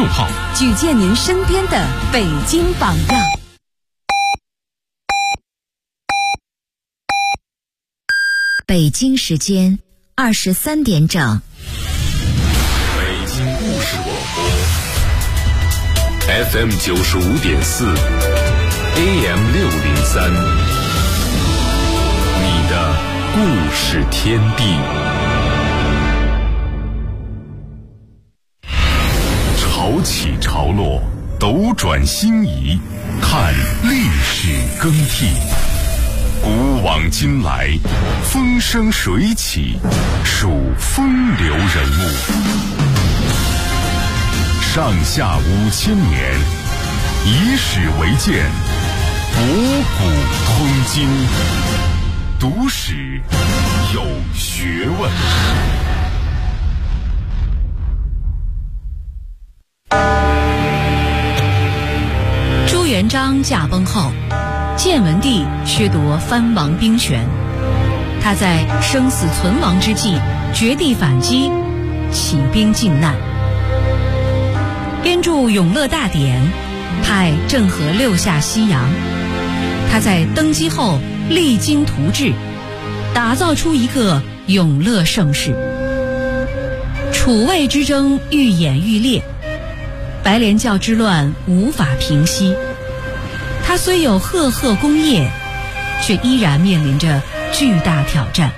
众号， 举荐您身边的北京榜样。 北京时间23点整。 北京故事广播 FM 95.4 AM 603，你的故事天地。潮起潮落，斗转星移，看历史更替。古往今来，风生水起，数风流人物。上下5000年，以史为鉴，博古通今，读史有学问。 朱元璋驾崩后，建文帝削夺藩王兵权，他在生死存亡之际绝地反击，起兵靖难，编著《永乐大典》，派郑和六下西洋。他在登基后励精图治，打造出一个永乐盛世。楚魏之争愈演愈烈，白莲教之乱无法平息。他虽有赫赫功业，却依然面临着巨大挑战。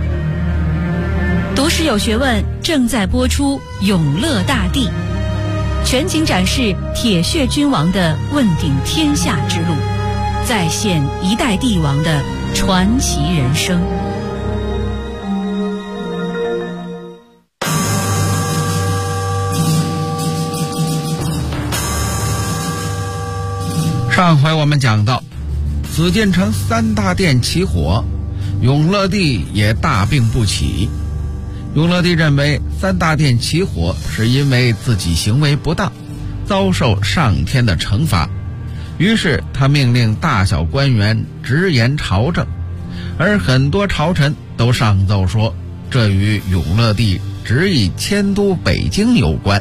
读史有学问正在播出《永乐大帝》，全景展示铁血君王的问鼎天下之路，再现一代帝王的传奇人生。 上回我们讲到，紫禁城3大殿起火，永乐帝也大病不起。永乐帝认为3大殿起火是因为自己行为不当，遭受上天的惩罚，于是他命令大小官员直言朝政，而很多朝臣都上奏说，这与永乐帝执意迁都北京有关。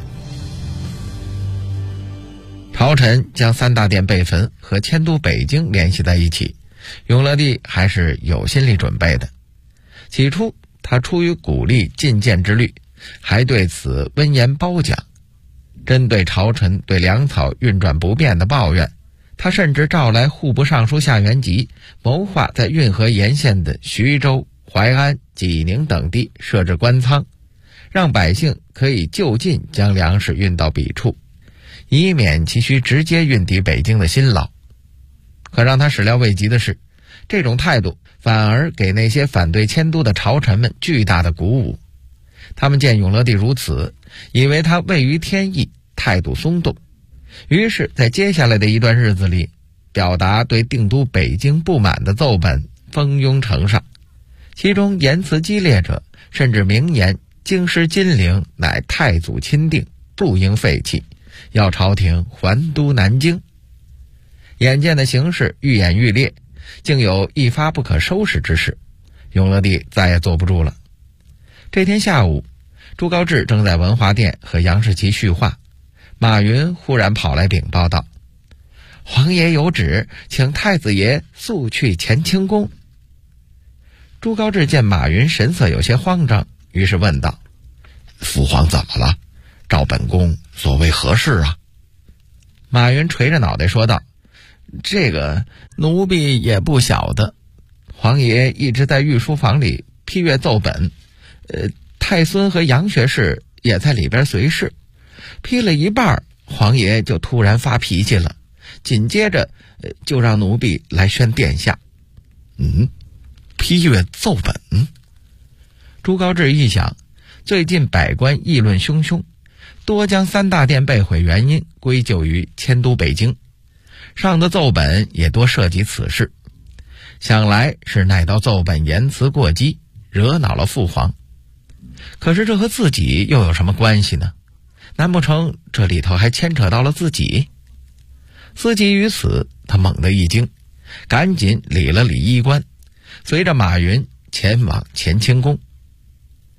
朝臣将3大殿被焚和迁都北京联系在一起，永乐帝还是有心理准备的。起初他出于鼓励进谏之虑，还对此温言褒奖。针对朝臣对粮草运转不便的抱怨，他甚至召来户部尚书夏元吉，谋划在运河沿线的徐州、淮安、济宁等地设置官仓，让百姓可以就近将粮食运到彼处，以免其需直接运抵北京的辛劳。可让他始料未及的是，这种态度反而给那些反对迁都的朝臣们巨大的鼓舞。他们见永乐帝如此，以为他位于天意，态度松动，于是在接下来的一段日子里，表达对定都北京不满的奏本蜂拥呈上，其中言辞激烈者甚至明言京师金陵乃太祖钦定，不应废弃，要朝廷还都南京。眼见的形势愈演愈烈，竟有一发不可收拾之势，永乐帝再也坐不住了。这天下午，朱高炽正在文华殿和杨士奇叙话，马云忽然跑来禀报道：皇爷有旨，请太子爷速去乾清宫。朱高炽见马云神色有些慌张，于是问道：父皇怎么了？召本宫所谓何事啊？马云垂着脑袋说道：这个奴婢也不晓得，皇爷一直在御书房里批阅奏本，太孙和杨学士也在里边随侍，批了一半，皇爷就突然发脾气了，紧接着就让奴婢来宣殿下。批阅奏本？朱高炽一想，最近百官议论汹汹，多将3大殿被毁原因归咎于迁都北京，上的奏本也多涉及此事，想来是那道奏本言辞过激，惹恼了父皇。可是这和自己又有什么关系呢？难不成这里头还牵扯到了自己？思及于此，他猛地一惊，赶紧理了理衣冠，随着马云前往乾清宫。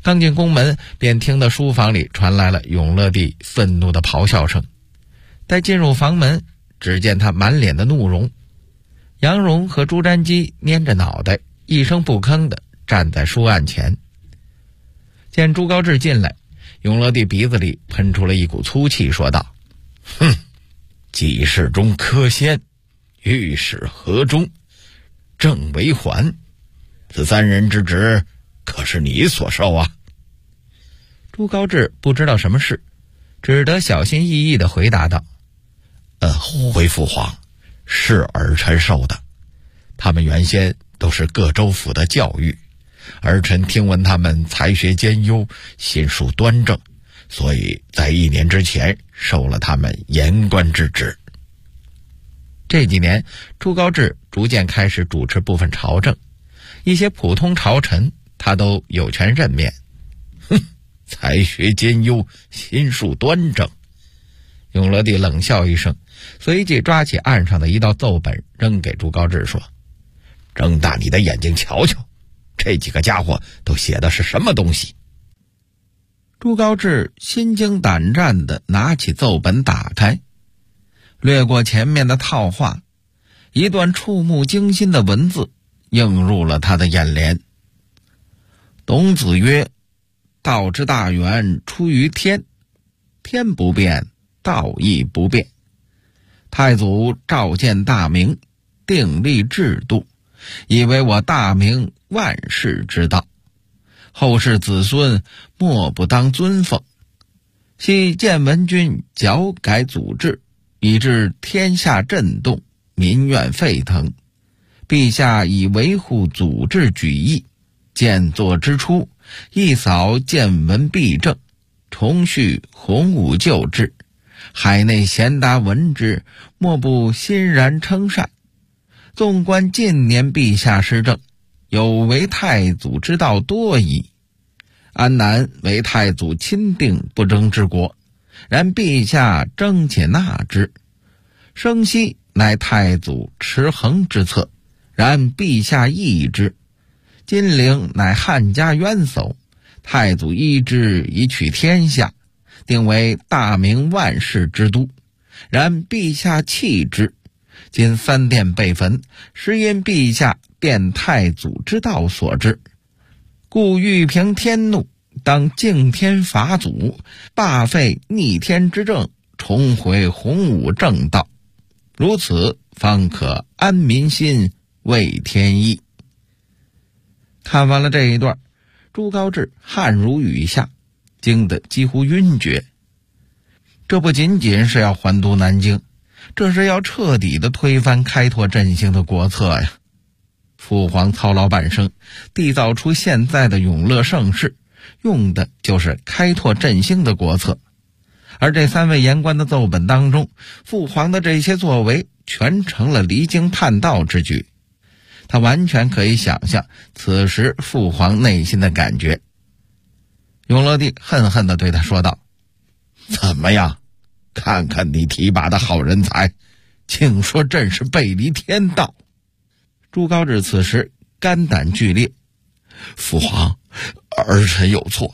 刚进宫门，便听得书房里传来了永乐帝愤怒的咆哮声。待进入房门，只见他满脸的怒容。杨荣和朱瞻基蔫着脑袋，一声不吭地站在书案前。见朱高炽进来，永乐帝鼻子里喷出了一股粗气，说道：“哼，济世中柯先，御史何忠，郑为桓，此三人之职，可是你所受啊？”朱高炽不知道什么事，只得小心翼翼地回答道：“回父皇，是儿臣受的。他们原先都是各州府的教育，儿臣听闻他们才学兼优，心术端正，所以在1年之前受了他们言官之职。”这几年，朱高炽逐渐开始主持部分朝政，一些普通朝臣他都有权任免。才学兼优，心术端正。永乐帝冷笑一声，随即抓起案上的一道奏本扔给朱高炽，说：“睁大你的眼睛瞧瞧，这几个家伙都写的是什么东西？”朱高炽心惊胆战地拿起奏本打开，略过前面的套话，一段触目惊心的文字映入了他的眼帘。董子曰：“道之大源出于天，天不变，道亦不变。太祖召见大明，订立制度，以为我大明万世之道，后世子孙莫不当尊奉。昔建文君矫改祖制，以致天下震动，民怨沸腾。陛下以维护祖制举义，建作之初，一扫建文弊政，重续洪武旧制，海内贤达闻之，莫不欣然称善。纵观近年陛下施政，有违太祖之道多矣。安南为太祖钦定不争之国，然陛下争且纳之。生息乃太祖持衡之策，然陛下抑之。金陵乃汉家元首，太祖依之以取天下，定为大明万世之都，然陛下弃之。今三殿被焚，实因陛下变太祖之道所致。故欲平天怒，当敬天法祖，罢废逆天之政，重回洪武正道，如此方可安民心，慰天意。看完了这一段，朱高炽汗如雨下，惊得几乎晕厥。这不仅仅是要还都南京，这是要彻底的推翻开拓振兴的国策呀！父皇操劳半生，缔造出现在的永乐盛世，用的就是开拓振兴的国策。而这三位言官的奏本当中，父皇的这些作为全成了离经叛道之举。他完全可以想象此时父皇内心的感觉。永乐帝恨恨地对他说道：“怎么样？看看你提拔的好人才，竟说朕是背离天道！”朱高炽此时肝胆俱裂：“父皇，儿臣有错，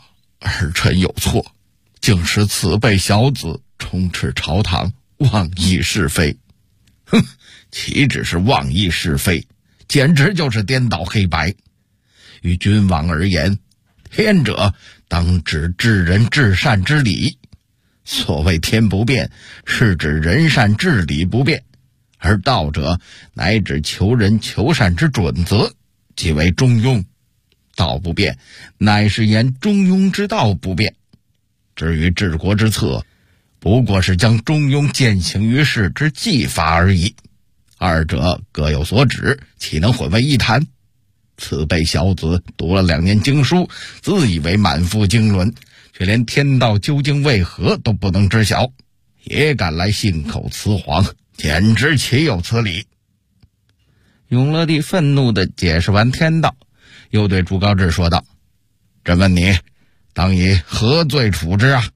竟使此辈小子充斥朝堂，妄议是非。哼，岂止是妄议是非，简直就是颠倒黑白。于君王而言，天者当指治人治善之理，所谓天不变，是指人善治理不变，而道者乃指求人求善之准则，即为中庸。道不变，乃是言中庸之道不变。至于治国之策，不过是将中庸践行于世之技法而已，二者各有所指，岂能混为一谈？此辈小子读了2年经书，自以为满腹经纶，却连天道究竟为何都不能知晓，也敢来信口雌黄，简直岂有此理！永乐帝愤怒地解释完天道，又对朱高炽说道：“朕问你，当以何罪处之啊？”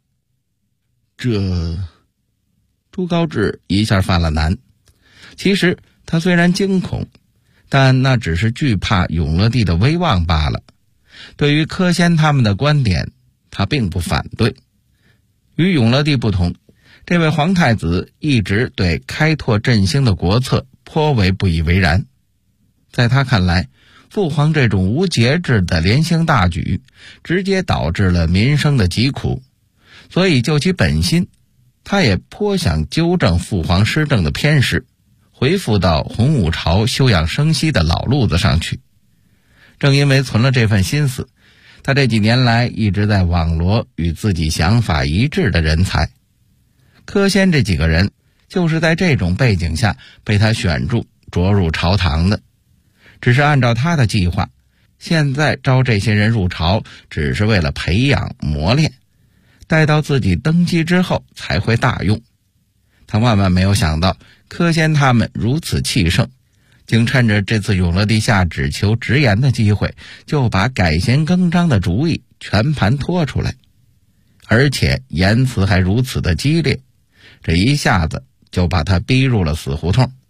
朱高炽一下犯了难。其实他虽然惊恐，但那只是惧怕永乐帝的威望罢了。 对于柯仙他们的观点，他并不反对。与永乐帝不同，这位皇太子一直对开拓振兴的国策颇为不以为然。在他看来，父皇这种无节制的连兴大举，直接导致了民生的疾苦，所以就其本心，他也颇想纠正父皇施政的偏失，恢复到洪武朝休养生息的老路子上去。正因为存了这份心思，他这几年来一直在网罗与自己想法一致的人才。柯仙这几个人就是在这种背景下被他选中着入朝堂的。只是按照他的计划，现在招这些人入朝只是为了培养磨练，待到自己登基之后才会大用。他万万没有想到柯仙他们如此气盛，竟趁着这次永乐帝下旨求直言的机会，就把改弦更张的主意全盘托出来，而且言辞还如此的激烈，这一下子就把他逼入了死胡同。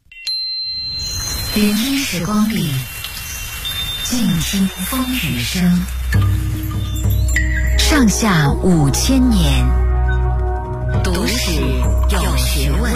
聆听时光里，静听风雨声。上下5000年，读史有学问。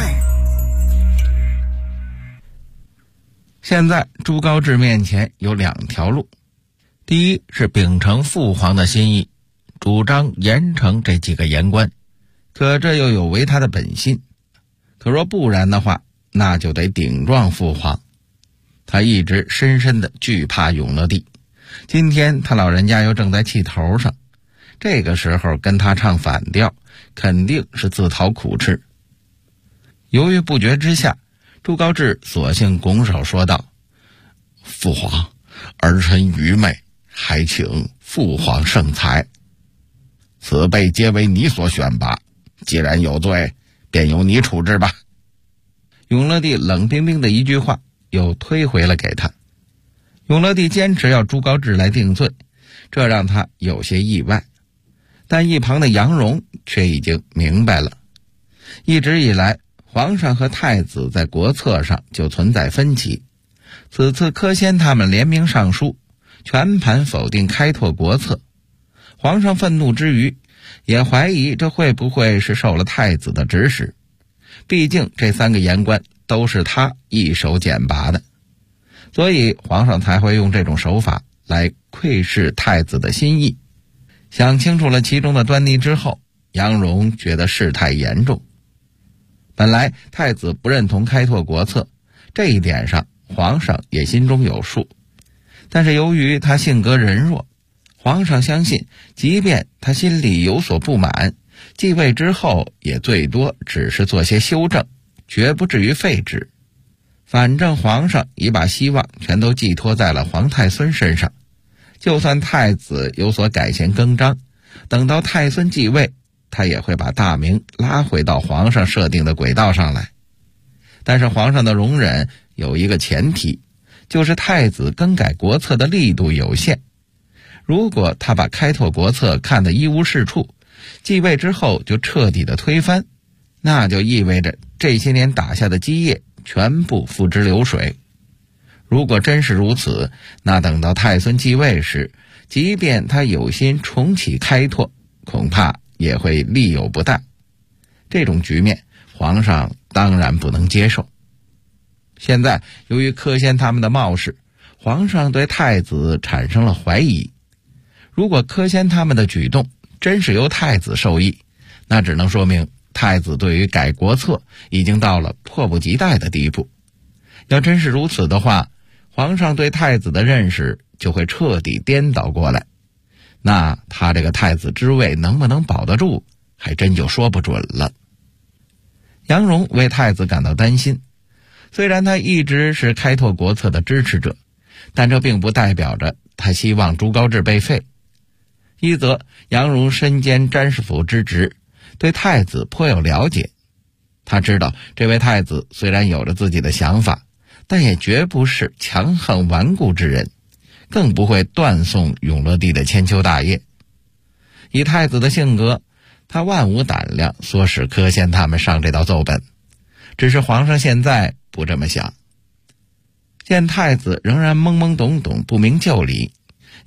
现在朱高炽面前有2条路，第一是秉承父皇的心意，主张严惩这几个言官，可这又有违他的本心。可若不然的话，那就得顶撞父皇。他一直深深的惧怕永乐帝，今天他老人家又正在气头上，这个时候跟他唱反调，肯定是自讨苦吃。犹豫不决之下，朱高炽索性拱手说道：父皇，儿臣愚昧，还请父皇圣裁。此辈皆为你所选拔，既然有罪，便由你处置吧。永乐帝冷冰冰的一句话又推回了给他。永乐帝坚持要朱高炽来定罪，这让他有些意外，但一旁的杨荣却已经明白了。一直以来，皇上和太子在国策上就存在分歧，此次柯仙他们联名上书，全盘否定开拓国策。皇上愤怒之余，也怀疑这会不会是受了太子的指使，毕竟这3个言官都是他一手选拔的，所以皇上才会用这种手法来窥视太子的心意。想清楚了其中的端倪之后，杨荣觉得事态严重。本来太子不认同开拓国策，这一点上皇上也心中有数，但是由于他性格仁弱，皇上相信即便他心里有所不满，继位之后也最多只是做些修正，绝不至于废止。反正皇上已把希望全都寄托在了皇太孙身上，就算太子有所改弦更张，等到太孙继位，他也会把大明拉回到皇上设定的轨道上来。但是皇上的容忍有一个前提，就是太子更改国策的力度有限。如果他把开拓国策看得一无是处，继位之后就彻底的推翻，那就意味着这些年打下的基业全部付之流水。如果真是如此，那等到太孙继位时，即便他有心重启开拓，恐怕也会力有不逮。这种局面，皇上当然不能接受。现在由于柯仙他们的冒失，皇上对太子产生了怀疑。如果柯仙他们的举动真是由太子授意，那只能说明太子对于改国策已经到了迫不及待的地步。要真是如此的话，皇上对太子的认识就会彻底颠倒过来，那他这个太子之位能不能保得住，还真就说不准了。杨荣为太子感到担心，虽然他一直是开拓国策的支持者，但这并不代表着他希望朱高炽被废。一则杨荣身兼詹事府之职，对太子颇有了解，他知道这位太子虽然有着自己的想法，但也绝不是强横顽固之人，更不会断送永乐帝的千秋大业。以太子的性格，他万无胆量唆使柯仙他们上这道奏本，只是皇上现在不这么想。见太子仍然懵懵懂懂不明就里，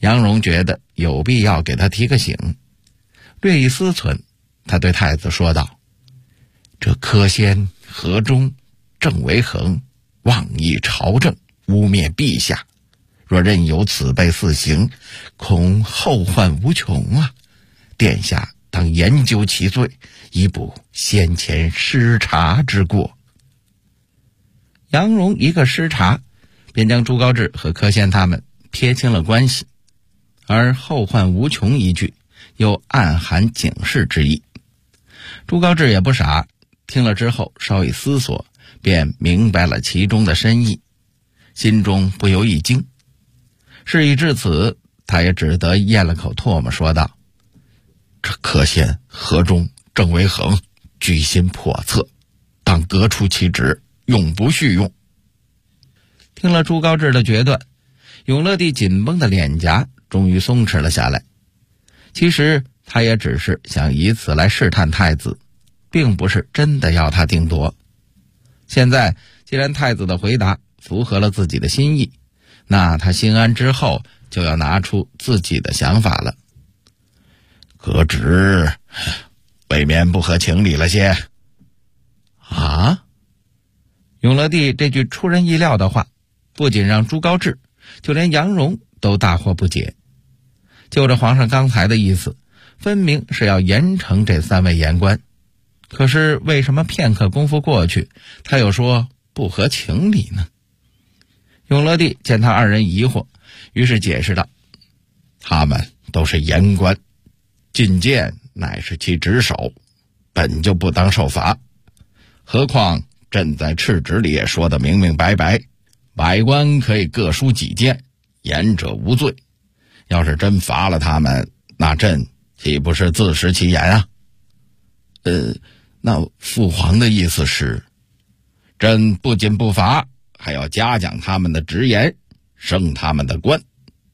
杨荣觉得有必要给他提个醒，略一思忖，他对太子说道：这柯仙、河中、郑维恒妄议朝政，污蔑陛下，若任由此辈肆行，恐后患无穷啊！殿下当研究其罪，以补先前失察之过。杨荣一个失察，便将朱高炽和柯仙他们撇清了关系，而后患无穷一句又暗含警示之意。朱高炽也不傻，听了之后稍一思索，便明白了其中的深意，心中不由一惊。事已至此，他也只得咽了口唾沫，说道：这柯仙、河中、郑维恒居心叵测，当革除其职，永不续用。听了朱高炽的决断，永乐帝紧绷的脸颊终于松弛了下来。其实他也只是想以此来试探太子，并不是真的要他定夺。现在既然太子的回答符合了自己的心意，那他心安之后就要拿出自己的想法了。革职未免不合情理了些。啊？永乐帝这句出人意料的话，不仅让朱高炽，就连杨荣都大惑不解。就着皇上刚才的意思，分明是要严惩这3位言官，可是为什么片刻功夫过去，他又说不合情理呢？永乐帝见他2人疑惑，于是解释道：他们都是言官，进谏乃是其职守，本就不当受罚。何况朕在敕旨里也说得明明白白，百官可以各抒己见，言者无罪。要是真罚了他们，那朕岂不是自食其言啊？那父皇的意思是，朕不仅不罚，还要嘉奖他们的直言，升他们的官。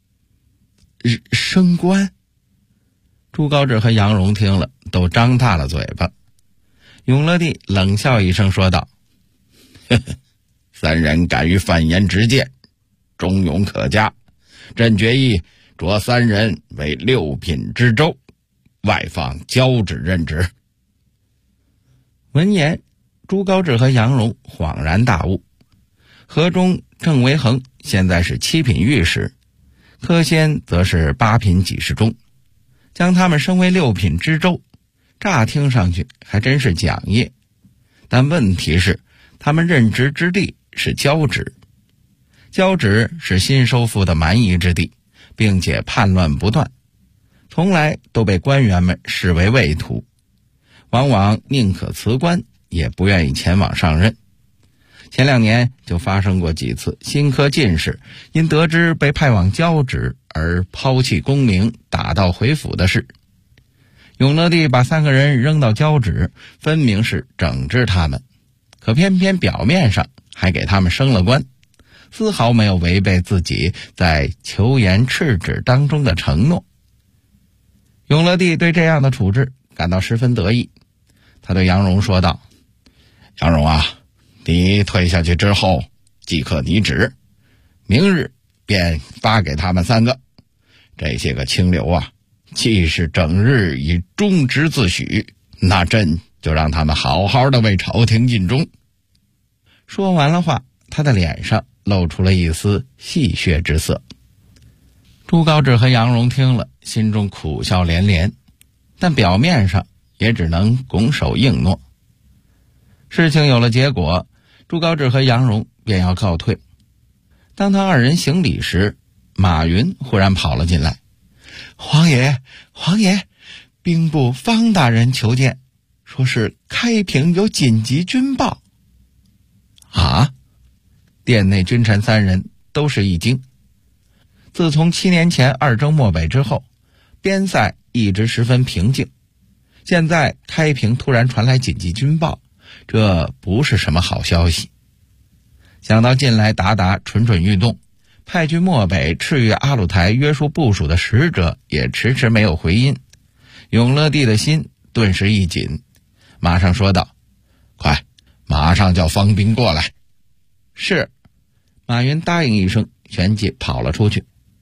升官？朱高炽和杨荣听了都张大了嘴巴。永乐帝冷笑一声说道：呵呵，3人敢于犯言直谏，忠勇可嘉，朕决议擢3人为6品知州，外放交趾任职。闻言，朱高炽和杨荣恍然大悟。河中、郑维恒现在是7品御史，柯仙则是8品给事中，将他们升为6品知州，乍听上去还真是奖业。但问题是，他们任职之地是交趾，交趾是新收复的蛮夷之地，并且叛乱不断，从来都被官员们视为畏途，往往宁可辞官，也不愿意前往上任。前2年就发生过几次新科进士因得知被派往交趾而抛弃功名，打道回府的事。永乐帝把3个人扔到交趾，分明是整治他们，可偏偏表面上还给他们升了官，丝毫没有违背自己在求言敕旨当中的承诺。永乐帝对这样的处置感到十分得意，他对杨荣说道：杨荣啊，你退下去之后即刻拟旨，明日便发给他们3个。这些个清流啊，既是整日以忠直自诩，那朕就让他们好好的为朝廷尽忠。说完了话，他的脸上露出了一丝戏谑之色。朱高炽和杨荣听了，心中苦笑连连，但表面上也只能拱手应诺。事情有了结果，朱高炽和杨荣便要告退。当他2人行礼时，马云忽然跑了进来：皇爷，兵部方大人求见，说是开平有紧急军报。啊！殿内君臣3人都是一惊。自从7年前2征漠北之后，边塞一直十分平静，现在开平突然传来紧急军报，这不是什么好消息。想到近来鞑靼蠢蠢欲动，派去漠北赤月阿鲁台约束部署的使者也迟迟没有回音，永乐帝的心顿时一紧，马上说道：快，马上叫方兵过来。是。马云答应一声，旋即跑了出去。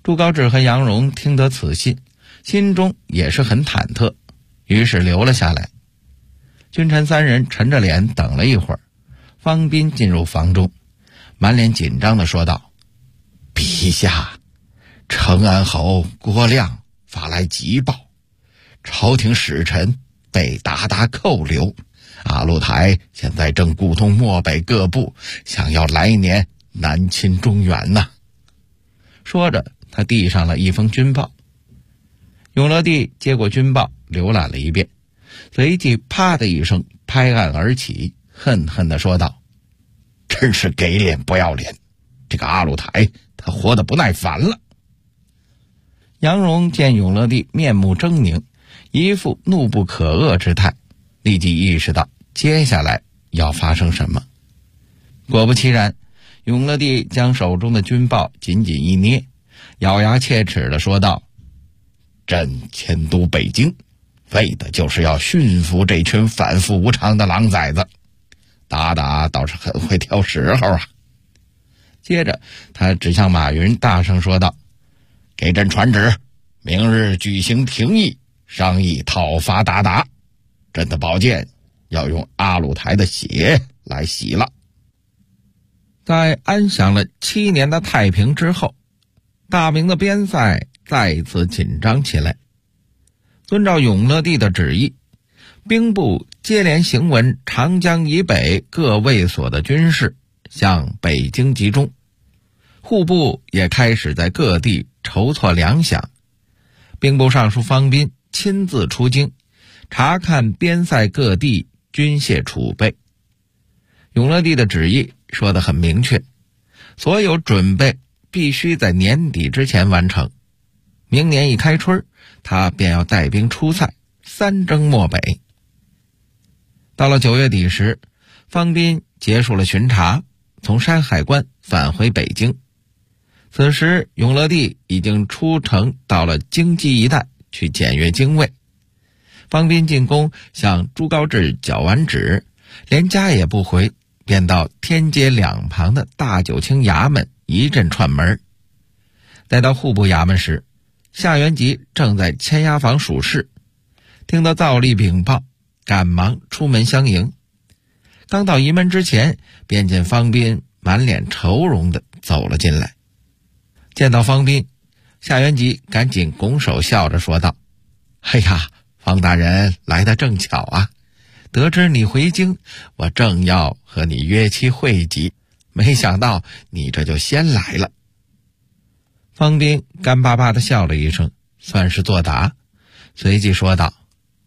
朱高炽和杨荣听得此信，心中也是很忐忑，于是留了下来。君臣三人沉着脸等了一会儿，方斌进入房中，满脸紧张地说道：陛下，成安侯郭亮发来急报，朝廷使臣被鞑靼扣留，阿鲁台现在正鼓动漠北各部，想要来年南侵中原呐。说着，他递上了一封军报。永乐帝接过军报，浏览了一遍，随即啪的一声拍案而起，恨恨地说道：真是给脸不要脸，这个阿鲁台他活得不耐烦了。杨荣见永乐帝面目狰狞，一副怒不可遏之态，立即意识到接下来要发生什么。果不其然，永乐帝将手中的军报紧紧一捏，咬牙切齿地说道：朕迁都北京，为的就是要驯服这群反复无常的狼崽子。鞑靼倒是很会挑时候啊。接着他指向马云，大声说道：给朕传旨，明日举行廷议，商议讨伐鞑靼。朕的宝剑要用阿鲁台的血来洗了。在安享了7年的太平之后，大明的边塞再一次紧张起来。遵照永乐帝的旨意，兵部接连行文长江以北各卫所的军事向北京集中，户部也开始在各地筹措粮饷。兵部尚书方斌亲自出京，查看边塞各地军械储备。永乐帝的旨意说得很明确，所有准备必须在年底之前完成。明年一开春，他便要带兵出塞，三征漠北。到了9月底时，方斌结束了巡查，从山海关返回北京。此时永乐帝已经出城到了京畿一带去检阅京卫。方斌进宫向朱高炽缴完旨，连家也不回，便到天街两旁的大九卿衙门一阵串门。待到户部衙门时，夏元吉正在签押房属事，听到诏例禀报，赶忙出门相迎。刚到仪门之前，便见方斌满脸愁容地走了进来。见到方斌，夏元吉赶紧拱手笑着说道：哎呀，方大人来得正巧啊，得知你回京，我正要和你约期会集，没想到你这就先来了。方斌干巴巴地笑了一声，算是作答，随即说道：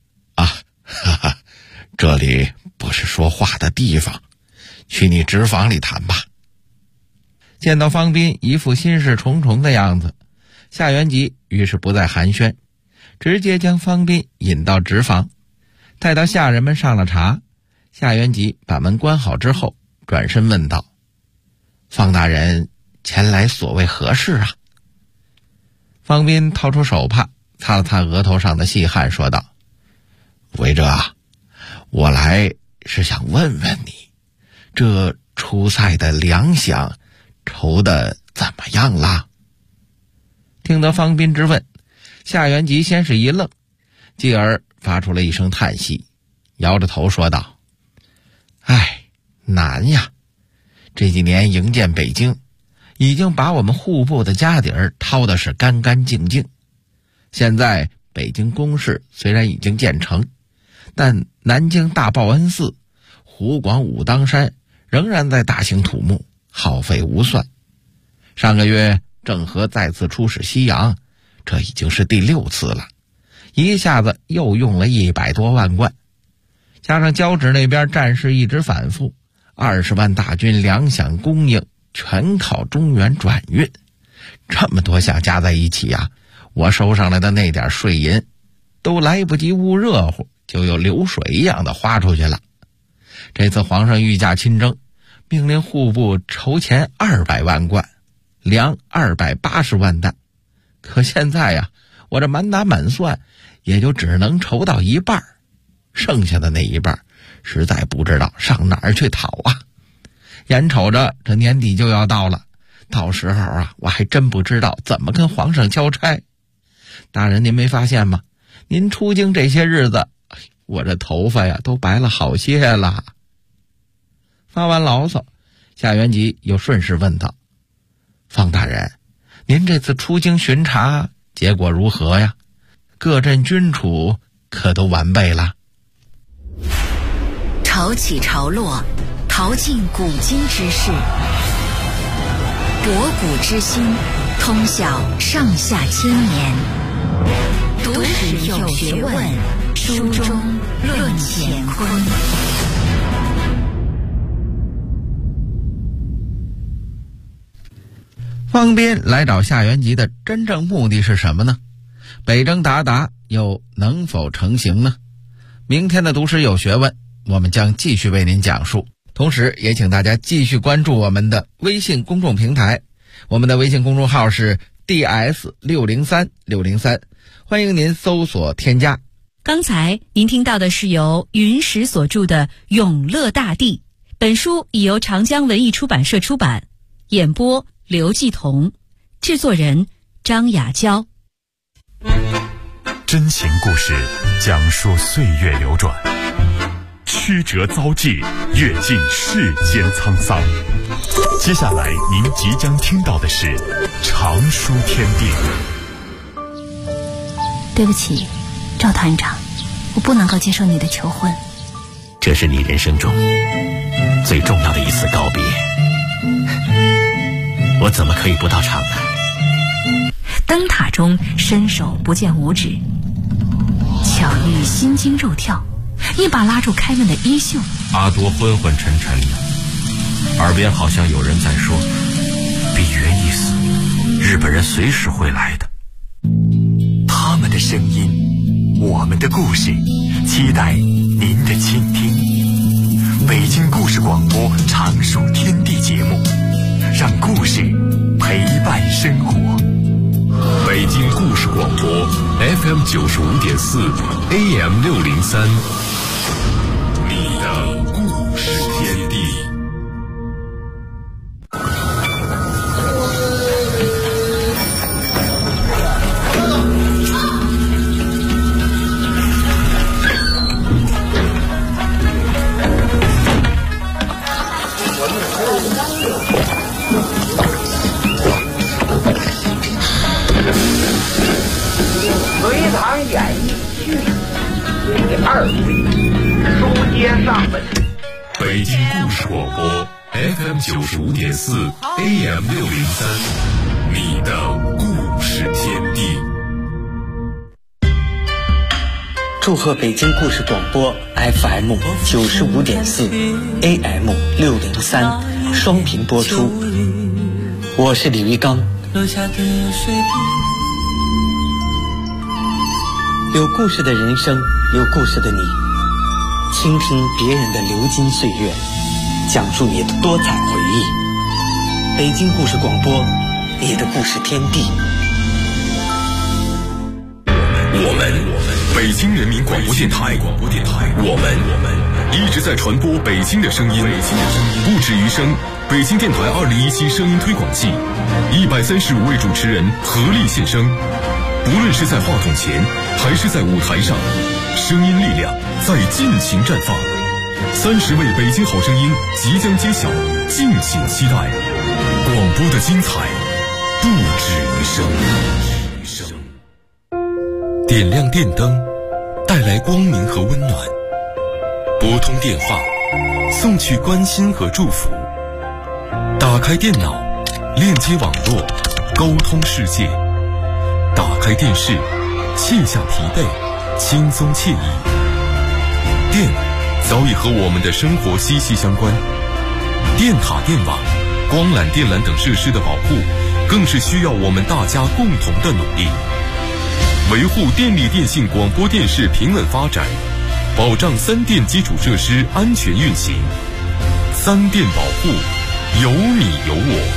这里不是说话的地方，去你直房里谈吧。见到方斌一副心事重重的样子，夏元吉于是不再寒暄，直接将方斌引到直房。待到下人们上了茶，夏元吉把门关好之后，转身问道：方大人前来所谓何事啊？方斌掏出手帕，擦了擦额头上的细汗，说道：韦哲啊，我来是想问问你，这出塞的粮饷筹得怎么样啦？听得方斌之问，夏元吉先是一愣，继而发出了一声叹息，摇着头说道：哎，难呀，这几年营建北京，已经把我们户部的家底儿掏的是干干净净。现在北京宫室虽然已经建成，但南京大报恩寺、湖广武当山仍然在大兴土木，耗费无算。上个月郑和再次出使西洋，这已经是第6次了，一下子又用了100多万贯，加上交趾那边战事一直反复，20万大军粮饷供应全靠中原转运，这么多项加在一起啊，我收上来的那点税银都来不及捂热乎，就有流水一样的花出去了。这次皇上御驾亲征，命令户部筹钱200万贯，粮280万担，可现在呀，我这满打满算也就只能筹到一半，剩下的那一半实在不知道上哪儿去讨啊。眼瞅着这年底就要到了， 到时候啊，我还真不知道怎么跟皇上交差。大人您没发现吗？您出京这些日子，我这头发呀都白了好些了。发完牢骚，夏元吉又顺势问道：方大人，您这次出京巡查结果如何呀？各镇军储可都完备了？ 潮起潮落，淘尽古今之事，博古知新，通晓上下千年。读史有学问，书中论乾坤。 方斌来找夏元吉的真正目的是什么呢？北征鞑靼又能否成行呢？明天的读史有学问，我们将继续为您讲述。同时也请大家继续关注我们的微信公众平台，我们的微信公众号是 DS603603，欢迎您搜索添加。 刚才您听到的是由云石所著的《永乐大帝》，本书已由长江文艺出版社出版，演播刘继彤，制作人张雅娇。 真情故事讲述岁月流转，曲折遭际，阅尽世间沧桑。接下来您即将听到的是长书天地。 对不起，赵团长，我不能够接受你的求婚。 这是你人生中最重要的一次告别，我怎么可以不到场呢？ 灯塔中伸手不见五指，巧遇心惊肉跳，一把拉住开门的衣袖。 阿多昏昏沉沉的，耳边好像有人在说：比约一死，日本人随时会来的。 他们的声音，我们的故事，期待您的倾听。北京故事广播长书天地节目，让故事陪伴生活。 北京故事广播 FM 95.4 AM 603，你的故事天地。 隋唐演义续第2回，书接上文。 北京故事广播 FM 95.4 AM 603，你的故事天地。 祝贺北京故事广播 FM 95.4 AM 603双频播出。我是李玉刚。有故事的人生，有故事的你，倾听别人的流金岁月，讲述你的多彩回忆。北京故事广播，你的故事天地。 我们北京人民广播电台，我们一直在传播北京的声音。不止于声，北京电台2017声音推广季，135位主持人合力献声。无论是在话筒前还是在舞台上，声音力量在尽情绽放。30位北京好声音即将揭晓，敬请期待。广播的精彩不止于声。点亮电灯，带来光明和温暖；拨通电话，送去关心和祝福；打开电脑，链接网络，沟通世界；打开电视，卸下疲惫，轻松惬意。电早已和我们的生活息息相关，电塔、电网、光缆、电缆等设施的保护，更是需要我们大家共同的努力。维护电力电信广播电视平稳发展，保障3电基础设施安全运行。3电保护，有你有我。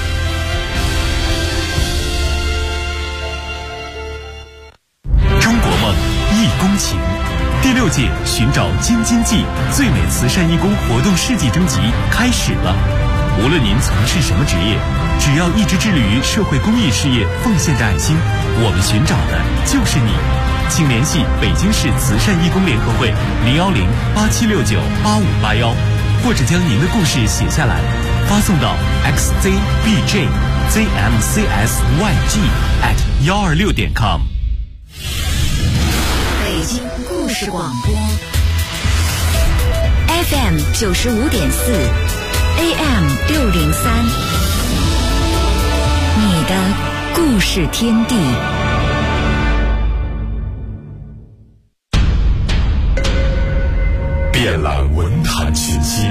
中国梦，义工情。第6届寻找京津冀最美慈善义工活动世纪征集开始了。 无论您从事什么职业，只要一直致力于社会公益事业，奉献着爱心，我们寻找的就是你。请联系北京市慈善义工联合会010-8769-8581，或者将您的故事写下来，发送到 xzbjzmcsyg@126.com。 北京故事广播 FM 95.4 AM 603，你的故事天地。 遍览文坛群星，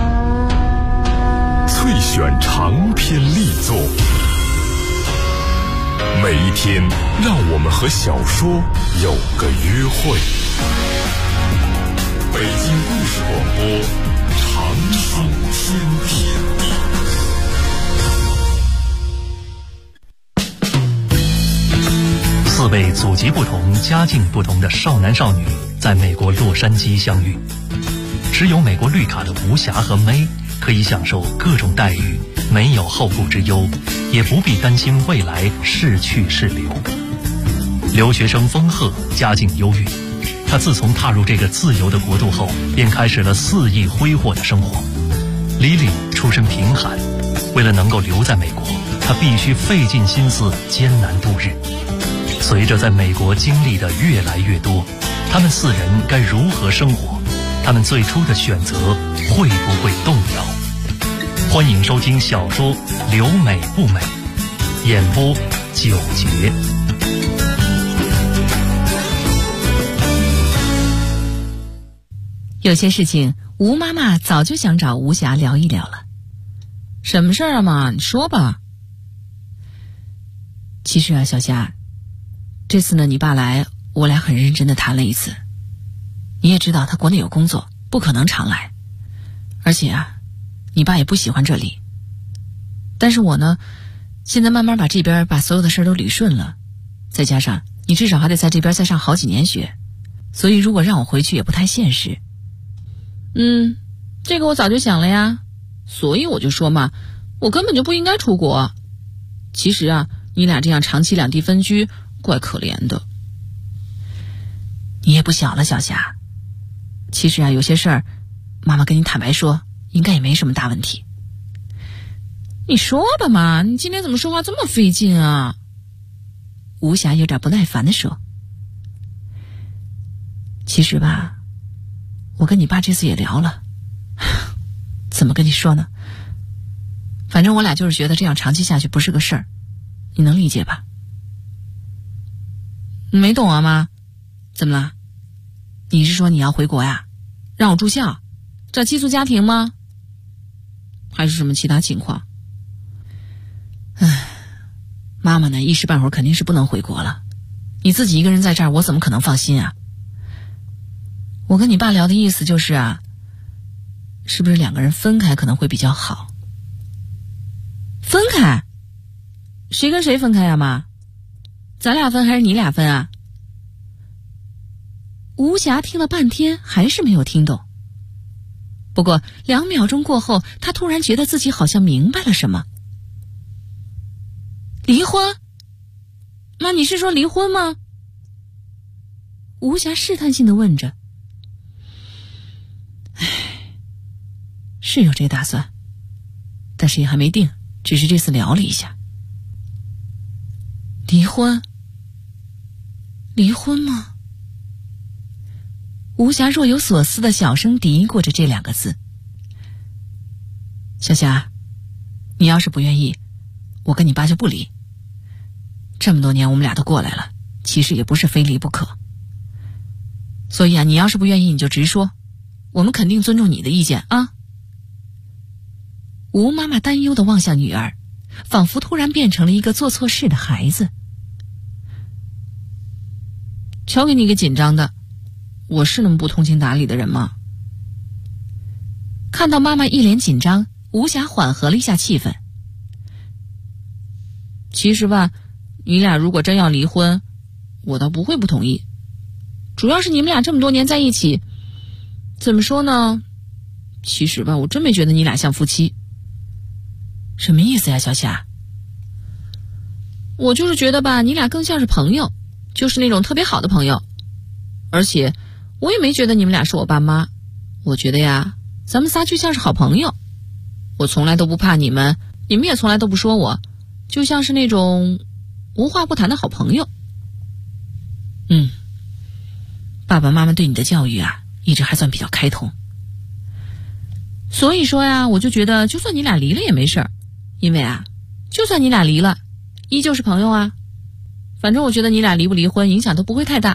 萃选长篇力作，每一天让我们和小说有个约会。北京故事广播，长寿天地。 4位祖籍不同、家境不同的少男少女在美国洛杉矶相遇。持有美国绿卡的吴霞和May可以享受各种待遇，没有后顾之忧，也不必担心未来是去是留。留学生丰鹤家境优越，他自从踏入这个自由的国度后，便开始了肆意挥霍的生活。Lily出身贫寒，为了能够留在美国，他必须费尽心思艰难度日。随着在美国经历的越来越多，他们4人该如何生活？他们最初的选择会不会动摇？欢迎收听小说《留美不美》，演播9节。 有些事情吴妈妈早就想找吴霞聊一聊了。 什么事儿啊妈？你说吧。 其实啊，小霞，这次呢你爸来，我俩很认真的谈了一次。你也知道他国内有工作，不可能常来，而且啊，你爸也不喜欢这里。但是我呢，现在慢慢把这边把所有的事都捋顺了，再加上你至少还得在这边再上好几年学，所以如果让我回去也不太现实。 这个我早就想了呀，所以我就说嘛，我根本就不应该出国。其实啊，你俩这样长期两地分居，怪可怜的。 你也不小了，小霞。其实啊，有些事儿，妈妈跟你坦白说，应该也没什么大问题。 你说吧妈，你今天怎么说话这么费劲啊？ 吴霞有点不耐烦地说。其实吧，我跟你爸这次也聊了，怎么跟你说呢？反正我俩就是觉得这样长期下去不是个事儿，你能理解吧？ 没懂啊妈，怎么了？ 你是说你要回国呀？ 让我住校，找寄宿家庭吗？还是什么其他情况？ 妈妈呢，一时半会儿肯定是不能回国了。你自己一个人在这儿，我怎么可能放心啊？我跟你爸聊的意思就是啊，是不是2个人分开可能会比较好？ 分开？谁跟谁分开呀妈？咱俩分还是你俩分啊？ 吴霞听了半天还是没有听懂，不过2秒钟过后，她突然觉得自己好像明白了什么。 离婚？妈，你是说离婚吗？ 吴霞试探性地问着。是有这个打算，但是也还没定，只是这次聊了一下。 离婚？ 离婚吗？吴霞若有所思的小声嘀咕着这2个字。小霞，你要是不愿意，我跟你爸就不离。这么多年我们俩都过来了，其实也不是非离不可。所以啊，你要是不愿意你就直说，我们肯定尊重你的意见啊。吴妈妈担忧地望向女儿，仿佛突然变成了一个做错事的孩子。 瞧给你个紧张的，我是那么不通情达理的人吗？ 看到妈妈一脸紧张，吴霞缓和了一下气氛。 其实吧，你俩如果真要离婚，我倒不会不同意。主要是你们俩这么多年在一起，怎么说呢？其实吧，我真没觉得你俩像夫妻。 什么意思呀，小霞？我就是觉得吧，你俩更像是朋友，就是那种特别好的朋友。而且我也没觉得你们俩是我爸妈，我觉得呀，咱们仨就像是好朋友。我从来都不怕你们，你们也从来都不说我，就像是那种无话不谈的好朋友。爸爸妈妈对你的教育啊，一直还算比较开通。所以说呀，我就觉得就算你俩离了也没事儿，因为啊，就算你俩离了，依旧是朋友啊。反正我觉得你俩离不离婚影响都不会太大。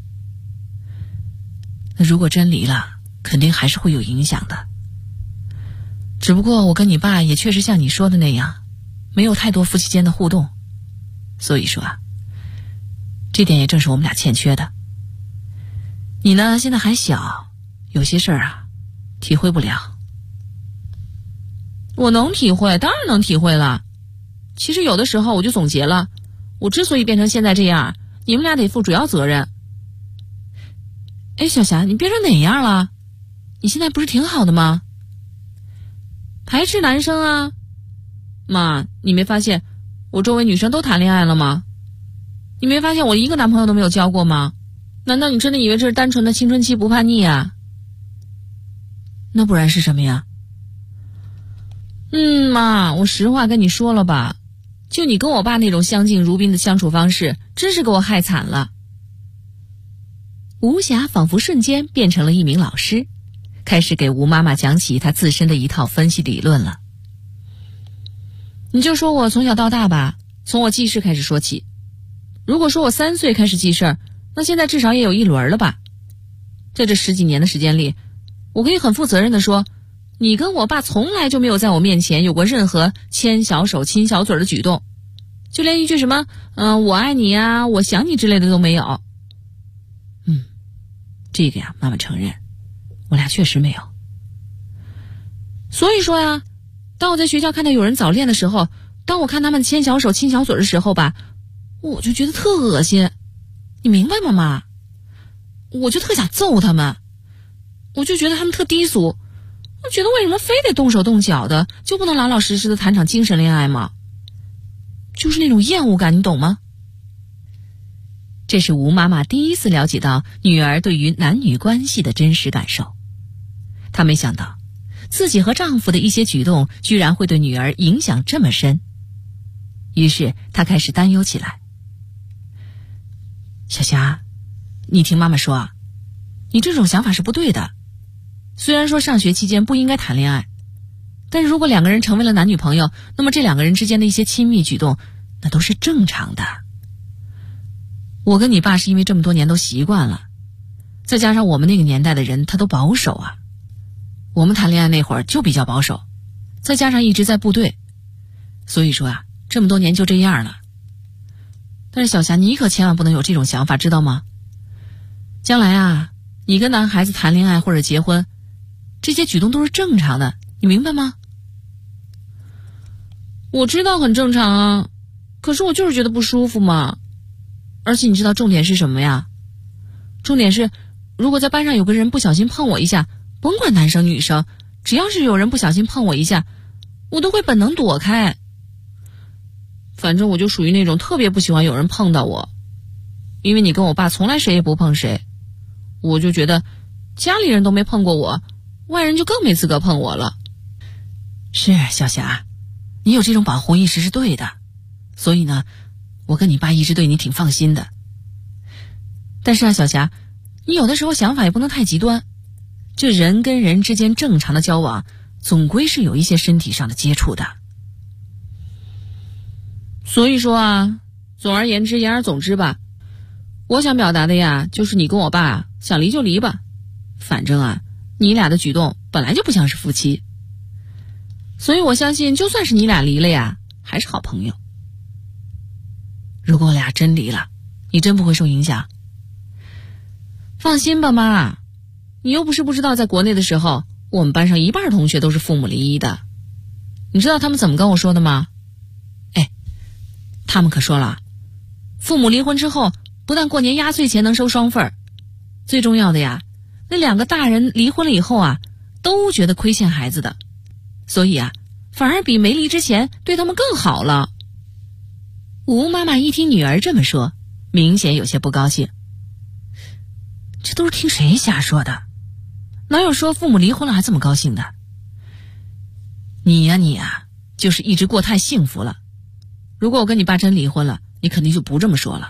那如果真离了，肯定还是会有影响的。只不过我跟你爸也确实像你说的那样，没有太多夫妻间的互动，所以说啊，这点也正是我们俩欠缺的。你呢，现在还小，有些事儿啊，体会不了。我能体会，当然能体会了。其实有的时候我就总结了，我之所以变成现在这样，你们俩得负主要责任。哎，小霞，你变成哪样了？你现在不是挺好的吗？排斥男生啊？妈，你没发现我周围女生都谈恋爱了吗？你没发现我一个男朋友都没有交过吗？难道你真的以为这是单纯的青春期不叛逆啊？那不然是什么呀？妈，我实话跟你说了吧，就你跟我爸那种相敬如宾的相处方式，真是给我害惨了。 吴霞仿佛瞬间变成了一名老师，开始给吴妈妈讲起她自身的一套分析理论了。 你就说我从小到大吧，从我记事开始说起。如果说我3岁开始记事，那现在至少也有1轮了吧。在这10几年的时间里，我可以很负责任地说，你跟我爸从来就没有在我面前有过任何牵小手亲小嘴的举动，就连一句什么我爱你啊，我想你之类的都没有。这个呀，妈妈承认我俩确实没有。所以说呀，当我在学校看到有人早恋的时候，当我看他们牵小手亲小嘴的时候吧，我就觉得特恶心，你明白吗，妈？我就特想揍他们，我就觉得他们特低俗，我觉得为什么非得动手动脚的，就不能老老实实的谈场精神恋爱吗？就是那种厌恶感，你懂吗？ 这是吴妈妈第一次了解到女儿对于男女关系的真实感受。她没想到自己和丈夫的一些举动居然会对女儿影响这么深，于是她开始担忧起来。 小霞，你听妈妈说啊，你这种想法是不对的。虽然说上学期间不应该谈恋爱，但是如果2个人成为了男女朋友，那么这2个人之间的一些亲密举动，那都是正常的。我跟你爸是因为这么多年都习惯了，再加上我们那个年代的人他都保守啊，我们谈恋爱那会儿就比较保守，再加上一直在部队，所以说啊，这么多年就这样了。但是小霞，你可千万不能有这种想法，知道吗？将来啊，你跟男孩子谈恋爱或者结婚，这些举动都是正常的，你明白吗？我知道很正常啊，可是我就是觉得不舒服嘛。而且你知道重点是什么呀？重点是，如果在班上有个人不小心碰我一下，甭管男生女生，只要是有人不小心碰我一下，我都会本能躲开。反正我就属于那种特别不喜欢有人碰到我，因为你跟我爸从来谁也不碰谁，我就觉得家里人都没碰过我，外人就更没资格碰我了。是小霞，你有这种保护意识是对的，所以呢，我跟你爸一直对你挺放心的。但是啊，小霞，你有的时候想法也不能太极端，这人跟人之间正常的交往，总归是有一些身体上的接触的。所以说啊，总而言之言而总之吧，我想表达的呀，就是你跟我爸想离就离吧，反正啊，你俩的举动本来就不像是夫妻，所以我相信就算是你俩离了呀，还是好朋友。如果我俩真离了，你真不会受影响？放心吧，妈，你又不是不知道，在国内的时候，我们班上一半同学都是父母离异的。你知道他们怎么跟我说的吗？他们可说了，父母离婚之后，不但过年压岁钱能收双份，最重要的呀，那2个大人离婚了以后啊，都觉得亏欠孩子的，所以啊， 反而比没离之前对他们更好了。吴妈妈一听女儿这么说，明显有些不高兴。这都是听谁瞎说的？哪有说父母离婚了还这么高兴的？你呀，就是一直过太幸福了。如果我跟你爸真离婚了，你肯定就不这么说了。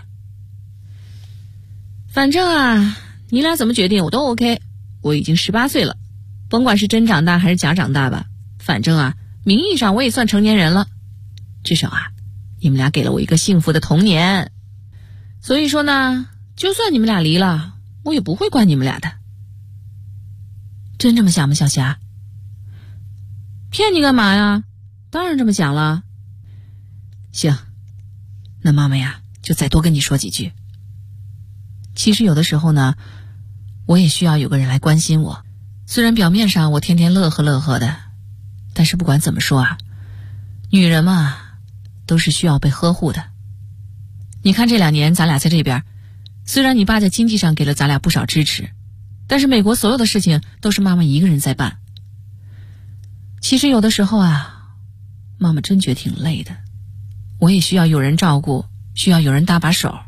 反正啊，你俩怎么决定我都 OK。我已经18岁了，甭管是真长大还是假长大吧，反正啊，名义上我也算成年人了。至少啊，你们俩给了我一个幸福的童年。所以说呢，就算你们俩离了，我也不会怪你们俩的。真这么想吗，小霞？骗你干嘛呀？当然这么想了。行，那妈妈呀，就再多跟你说几句。其实有的时候呢，我也需要有个人来关心我。虽然表面上我天天乐呵乐呵的，但是不管怎么说啊，女人嘛，都是需要被呵护的。你看这2年咱俩在这边，虽然你爸在经济上给了咱俩不少支持，但是美国所有的事情都是妈妈一个人在办。其实有的时候啊，妈妈真觉得挺累的，我也需要有人照顾，需要有人搭把手。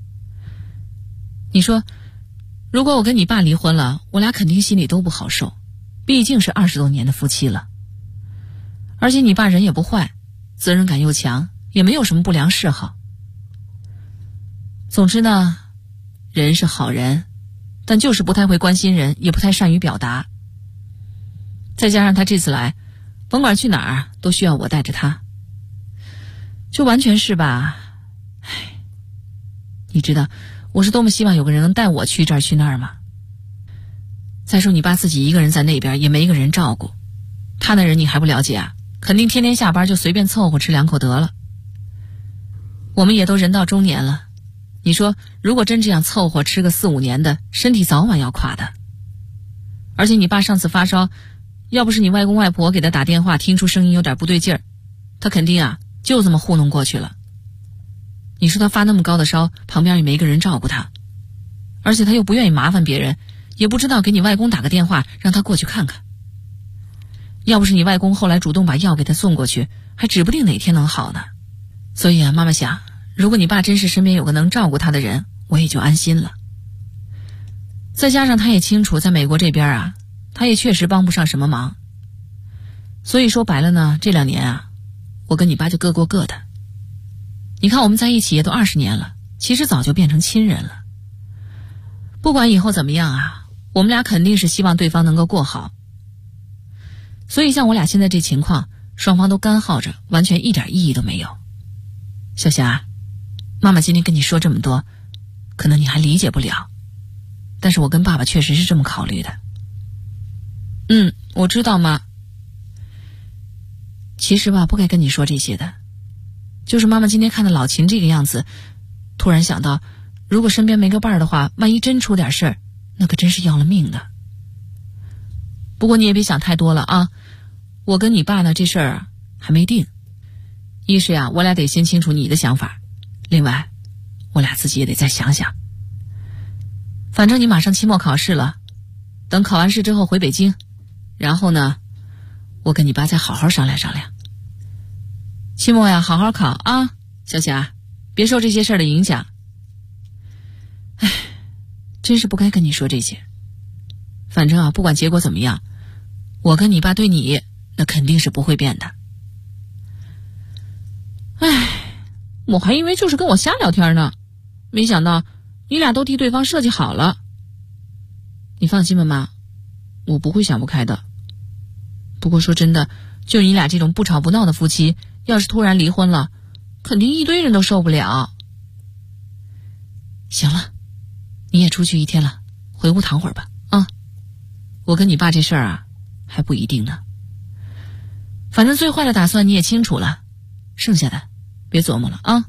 你说，如果我跟你爸离婚了，我俩肯定心里都不好受，毕竟是20多年的夫妻了。而且你爸人也不坏，责任感又强，也没有什么不良嗜好。总之呢，人是好人，但就是不太会关心人，也不太善于表达。再加上他这次来，甭管去哪儿都需要我带着他，就完全是吧，你知道我是多么希望有个人能带我去这儿去那儿吗？再说你爸自己一个人在那边，也没一个人照顾，他那人你还不了解啊？肯定天天下班就随便凑合吃2口得了。我们也都人到中年了，你说如果真这样凑合吃个4、5年的，身体早晚要垮的。而且你爸上次发烧，要不是你外公外婆给他打电话听出声音有点不对劲儿，他肯定啊就这么糊弄过去了。你说他发那么高的烧，旁边也没个人照顾他，而且他又不愿意麻烦别人，也不知道给你外公打个电话让他过去看看。要不是你外公后来主动把药给他送过去，还指不定哪天能好呢。所以啊，妈妈想，如果你爸真是身边有个能照顾他的人，我也就安心了。再加上他也清楚，在美国这边啊，他也确实帮不上什么忙。所以说白了呢，这2年啊，我跟你爸就各过各的。你看我们在一起也都20年了，其实早就变成亲人了。不管以后怎么样啊，我们俩肯定是希望对方能够过好。所以像我俩现在这情况，双方都干耗着，完全一点意义都没有。小霞，妈妈今天跟你说这么多，可能你还理解不了，但是我跟爸爸确实是这么考虑的。我知道妈。其实吧，不该跟你说这些的，就是妈妈今天看到老秦这个样子，突然想到，如果身边没个伴儿的话，万一真出点事儿，那可真是要了命的。不过你也别想太多了啊，我跟你爸呢这事儿啊还没定。一是呀，我俩得先清楚你的想法，另外我俩自己也得再想想。反正你马上期末考试了，等考完试之后回北京，然后呢，我跟你爸再好好商量商量。期末呀，好好考啊，小霞，别受这些事儿的影响。真是不该跟你说这些。反正啊，不管结果怎么样，我跟你爸对你那肯定是不会变的。我还以为就是跟我瞎聊天呢，没想到你俩都替对方设计好了。你放心吧妈，我不会想不开的。不过说真的，就你俩这种不吵不闹的夫妻，要是突然离婚了，肯定一堆人都受不了。行了，你也出去1天了，回屋躺会儿吧啊。我跟你爸这事儿啊还不一定呢。反正最坏的打算你也清楚了，剩下的别琢磨了啊。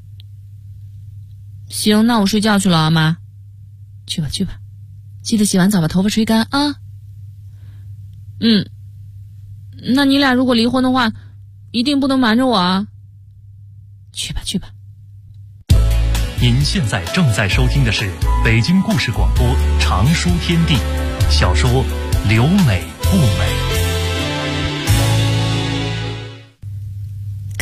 行，那我睡觉去了啊妈。去吧去吧，记得洗完澡把头发吹干啊。那你俩如果离婚的话，一定不能瞒着我啊。去吧去吧。 您现在正在收听的是北京故事广播长书天地小说《留美不美》。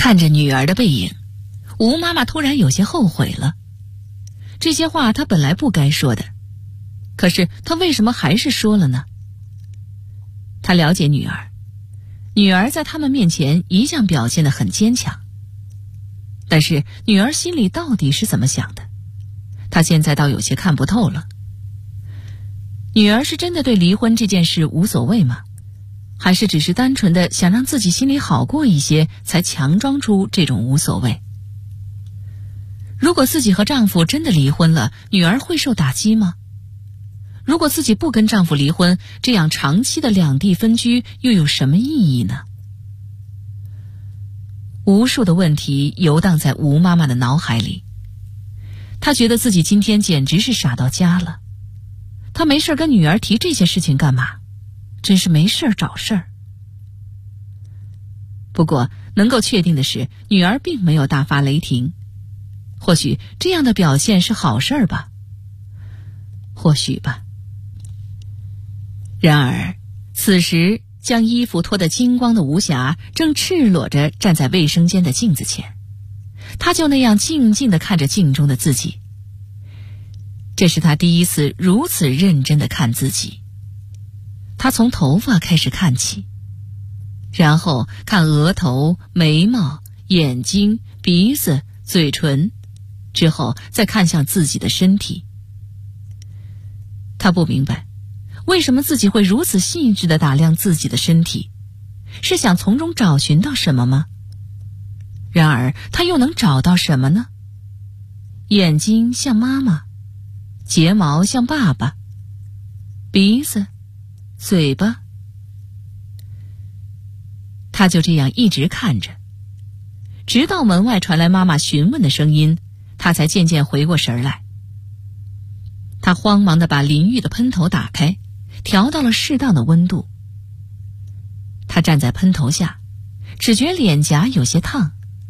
看着女儿的背影，吴妈妈突然有些后悔了。这些话她本来不该说的，可是她为什么还是说了呢？她了解女儿，女儿在他们面前一向表现得很坚强。但是女儿心里到底是怎么想的，她现在倒有些看不透了。女儿是真的对离婚这件事无所谓吗？还是只是单纯的想让自己心里好过一些，才强装出这种无所谓？如果自己和丈夫真的离婚了，女儿会受打击吗？如果自己不跟丈夫离婚，这样长期的两地分居又有什么意义呢？无数的问题游荡在吴妈妈的脑海里，她觉得自己今天简直是傻到家了。她没事跟女儿提这些事情干嘛？真是没事找事儿。不过能够确定的是，女儿并没有大发雷霆。或许这样的表现是好事儿吧，或许吧。然而此时将衣服脱得精光的吴霞正赤裸着站在卫生间的镜子前，她就那样静静地看着镜中的自己。这是她第一次如此认真地看自己。她从头发开始看起，然后看额头、眉毛、眼睛、鼻子、嘴唇，之后再看向自己的身体。她不明白为什么自己会如此细致地打量自己的身体，是想从中找寻到什么吗？然而她又能找到什么呢？眼睛像妈妈，睫毛像爸爸，鼻子、嘴巴。她就这样一直看着，直到门外传来妈妈询问的声音，她才渐渐回过神来。她慌忙地把淋浴的喷头打开，调到了适当的温度。她站在喷头下，只觉脸颊有些烫。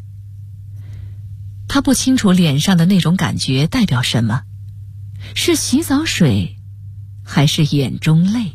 她不清楚脸上的那种感觉代表什么，是洗澡水，还是眼中泪？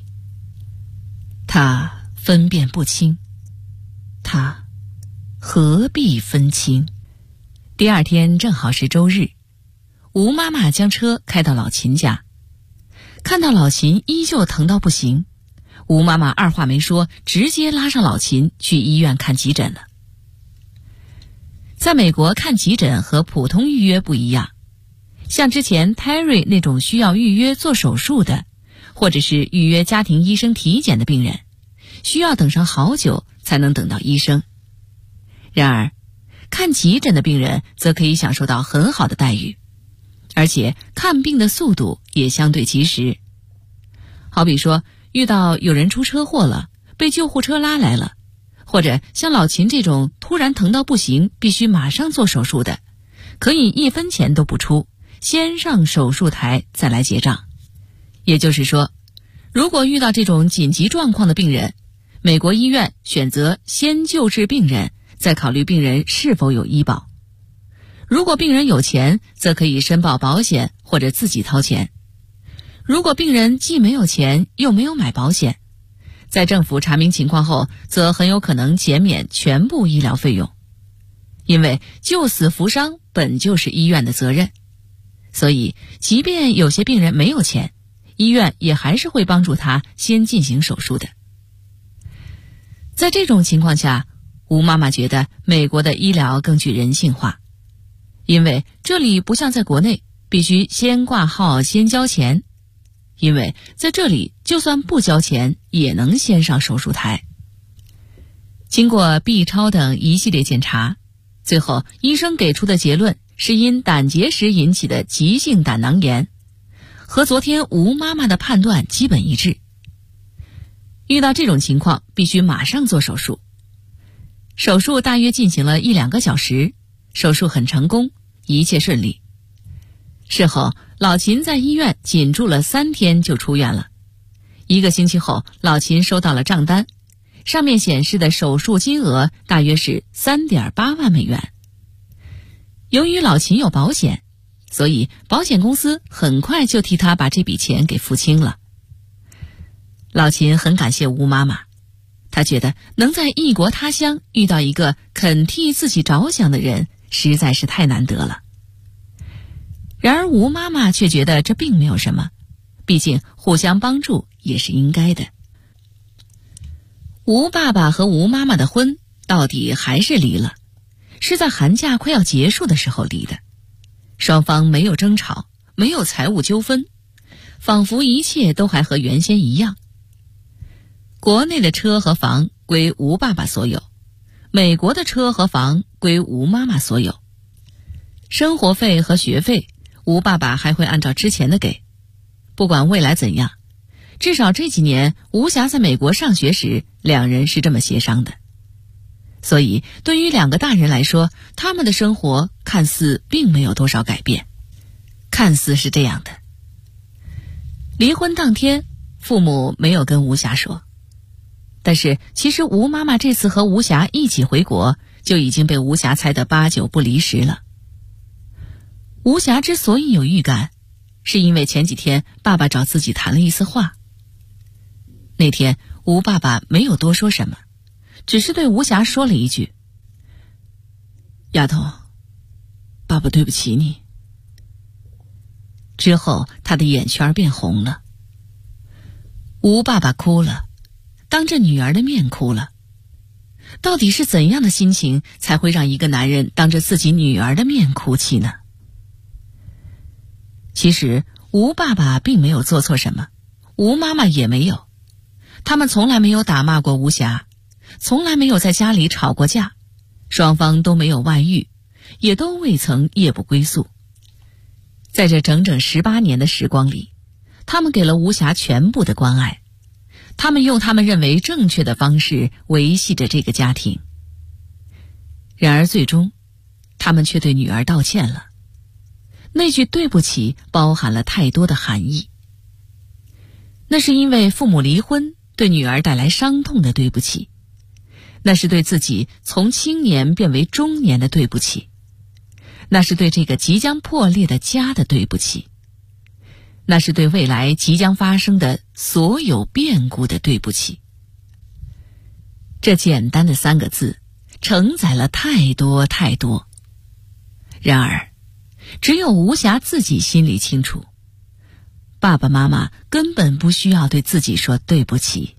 她分辨不清，她何必分清？第二天正好是周日，吴妈妈将车开到老秦家，看到老秦依旧疼到不行，吴妈妈二话没说，直接拉上老秦去医院看急诊了。在美国看急诊和普通预约不一样，像之前 Terry 那种需要预约做手术的，或者是预约家庭医生体检的病人，需要等上好久才能等到医生。然而看急诊的病人则可以享受到很好的待遇，而且看病的速度也相对及时。好比说遇到有人出车祸了，被救护车拉来了，或者像老秦这种突然疼到不行，必须马上做手术的，可以1分钱都不出，先上手术台再来结账。也就是说，如果遇到这种紧急状况的病人，美国医院选择先救治病人，再考虑病人是否有医保。如果病人有钱，则可以申报保险或者自己掏钱。如果病人既没有钱又没有买保险，在政府查明情况后，则很有可能减免全部医疗费用。因为救死扶伤本就是医院的责任，所以即便有些病人没有钱，医院也还是会帮助他先进行手术的。在这种情况下，吴妈妈觉得美国的医疗更具人性化，因为这里不像在国内必须先挂号先交钱，因为在这里就算不交钱也能先上手术台。经过 B 超等一系列检查，最后医生给出的结论是因胆结石引起的急性胆囊炎，和昨天吴妈妈的判断基本一致。遇到这种情况必须马上做手术。手术大约进行了1-2个小时，手术很成功，一切顺利。事后老秦在医院仅住了3天就出院了。1个星期后，老秦收到了账单，上面显示的手术金额大约是3.8万美元。由于老秦有保险，所以保险公司很快就替他把这笔钱给付清了。老秦很感谢吴妈妈， 他觉得能在异国他乡遇到一个肯替自己着想的人，实在是太难得了。然而吴妈妈却觉得这并没有什么，毕竟互相帮助也是应该的。吴爸爸和吴妈妈的婚到底还是离了，是在寒假快要结束的时候离的。双方没有争吵，没有财务纠纷，仿佛一切都还和原先一样。国内的车和房归吴爸爸所有，美国的车和房归吴妈妈所有。生活费和学费，吴爸爸还会按照之前的给。不管未来怎样，至少这几年吴霞在美国上学时，两人是这么协商的。所以对于两个大人来说，他们的生活看似并没有多少改变。看似是这样的。离婚当天，父母没有跟吴霞说，但是其实吴妈妈这次和吴霞一起回国，就已经被吴霞猜得8、9不离10了。吴霞之所以有预感，是因为前几天爸爸找自己谈了一次话。那天吴爸爸没有多说什么，只是对吴霞说了一句：丫头，爸爸对不起你。之后他的眼圈变红了。吴爸爸哭了，当着女儿的面哭了。到底是怎样的心情才会让一个男人当着自己女儿的面哭泣呢？其实吴爸爸并没有做错什么，吴妈妈也没有，他们从来没有打骂过吴霞，从来没有在家里吵过架，双方都没有外遇，也都未曾夜不归宿。在这整整18年的时光里，他们给了吴霞全部的关爱，他们用他们认为正确的方式维系着这个家庭。然而最终，他们却对女儿道歉了。那句对不起包含了太多的含义。那是因为父母离婚对女儿带来伤痛的对不起，那是对自己从青年变为中年的对不起，那是对这个即将破裂的家的对不起，那是对未来即将发生的所有变故的对不起。这简单的3个字承载了太多太多。然而只有吴霞自己心里清楚，爸爸妈妈根本不需要对自己说对不起。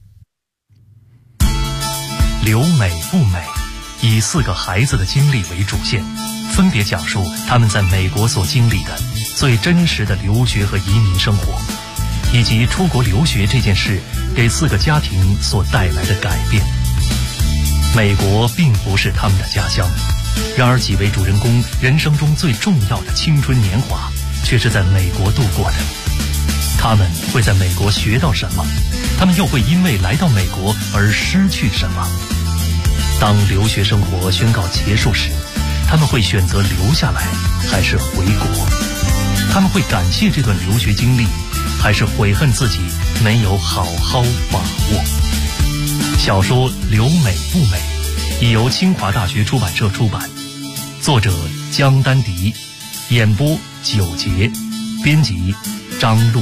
留美不美，以4个孩子的经历为主线，分别讲述他们在美国所经历的最真实的留学和移民生活，以及出国留学这件事给4个家庭所带来的改变。美国并不是他们的家乡，然而几位主人公人生中最重要的青春年华却是在美国度过的。他们会在美国学到什么？他们又会因为来到美国而失去什么？当留学生活宣告结束时，他们会选择留下来还是回国？他们会感谢这段留学经历，还是悔恨自己没有好好把握？小说《留美不美》已由清华大学出版社出版，作者江丹迪，演播9节，编辑张璐。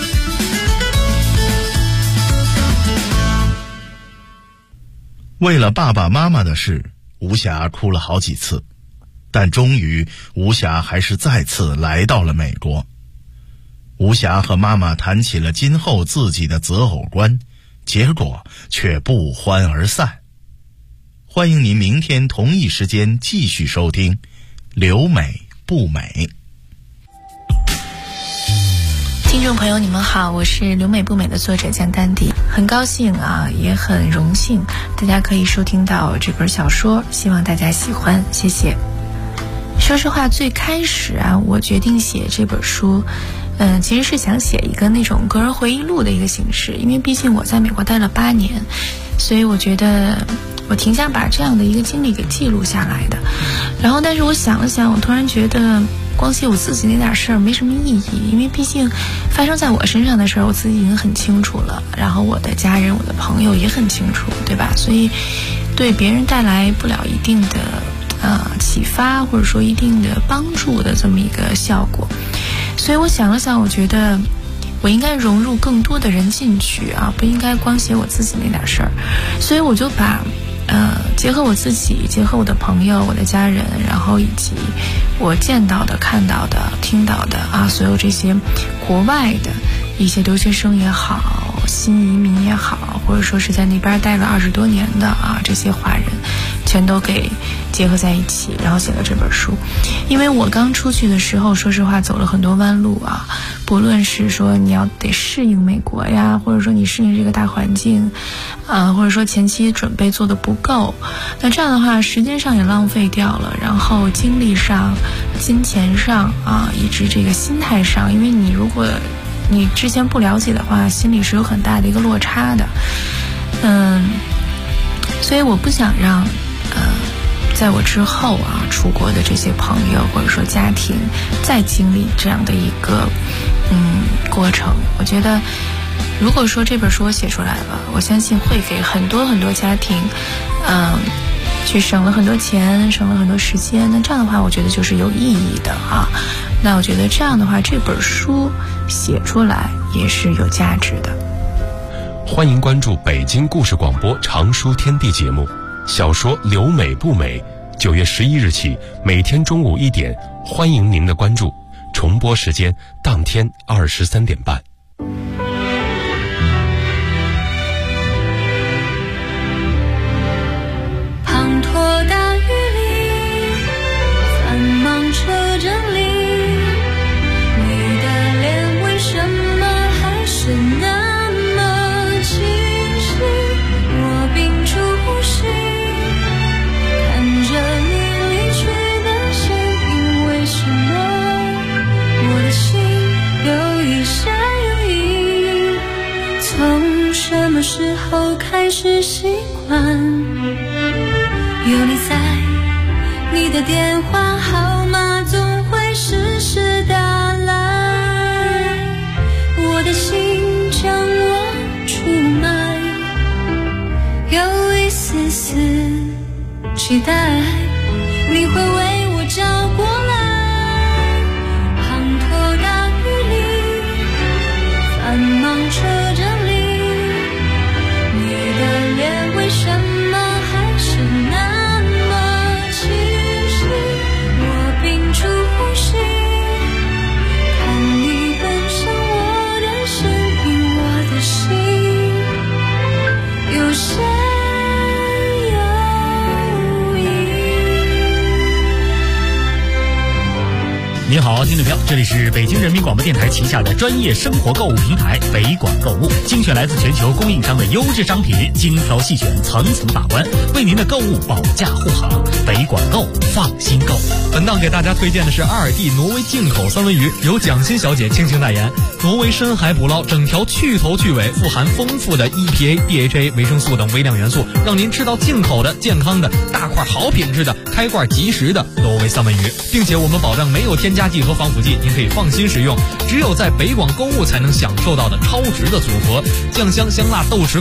为了爸爸妈妈的事，吴霞哭了好几次，但终于吴霞还是再次来到了美国。吴霞和妈妈谈起了今后自己的择偶观，结果却不欢而散。欢迎您明天同一时间继续收听《留美不美》。 听众朋友你们好，我是留美不美的作者江丹迪，很高兴也很荣幸大家可以收听到这本小说，希望大家喜欢，谢谢。说实话，最开始我决定写这本书其实是想写一个那种个人回忆录的一个形式，因为毕竟我在美国待了8年，所以我觉得我挺想把这样的一个经历给记录下来的。然后但是我想了想，我突然觉得光写我自己那点事儿没什么意义，因为毕竟发生在我身上的事儿我自己已经很清楚了，然后我的家人我的朋友也很清楚，对吧？所以对别人带来不了一定的启发或者说一定的帮助的这么一个效果。所以我想了想，我觉得我应该融入更多的人进去啊，不应该光写我自己那点事儿。所以我就把结合我自己，结合我的朋友、我的家人，然后以及我见到的、看到的、听到的啊，所有这些国外的一些留学生也好，新移民也好，或者说是在那边待了20多年的啊，这些华人全都给结合在一起，然后写了这本书。因为我刚出去的时候，说实话走了很多弯路啊，不论是说你要得适应美国呀，或者说你适应这个大环境或者说前期准备做的不够，那这样的话时间上也浪费掉了，然后精力上、金钱上啊，以及这个心态上，因为你如果你之前不了解的话，心里是有很大的一个落差的。所以我不想让在我之后啊出国的这些朋友或者说家庭再经历这样的一个过程。我觉得如果说这本书我写出来了，我相信会给很多很多家庭去省了很多钱，省了很多时间。那这样的话我觉得就是有意义的啊。那我觉得这样的话这本书写出来也是有价值的。 欢迎关注北京故事广播常书天地节目，小说留美不美，9月11日起每天中午1点，欢迎您的关注，重播时间当天23点半。 滂沱大雨里，繁忙车阵里，你的脸为什么还是那么清晰？我屏住呼吸，看着你离去的身影，为什么我的心有一下有一？从什么时候开始习惯有你在，你的电话号码总会时时打来，我的心将我出卖，有一丝丝期待你会为我找过来。滂沱大雨里，繁忙车阵里，你的脸为什么还是那您好，听众朋友，这里是北京人民广播电台旗下的专业生活购物平台北广购物，精选来自全球供应商的优质商品，精挑细选，层层把关，为您的购物保驾护航。北广购，放心购。 本档给大家推荐的是阿尔蒂挪威进口三文鱼，由蒋欣小姐倾情代言。挪威深海捕捞，整条去头去尾，富含丰富的 EPA、DHA、维生素等微量元素，让您吃到进口的、健康的、大块好品质的、开罐即食的挪威三文鱼，并且我们保证没有添加剂和防腐剂，您可以放心食用。只有在北广购物才能享受到的超值的组合，酱香香辣豆豉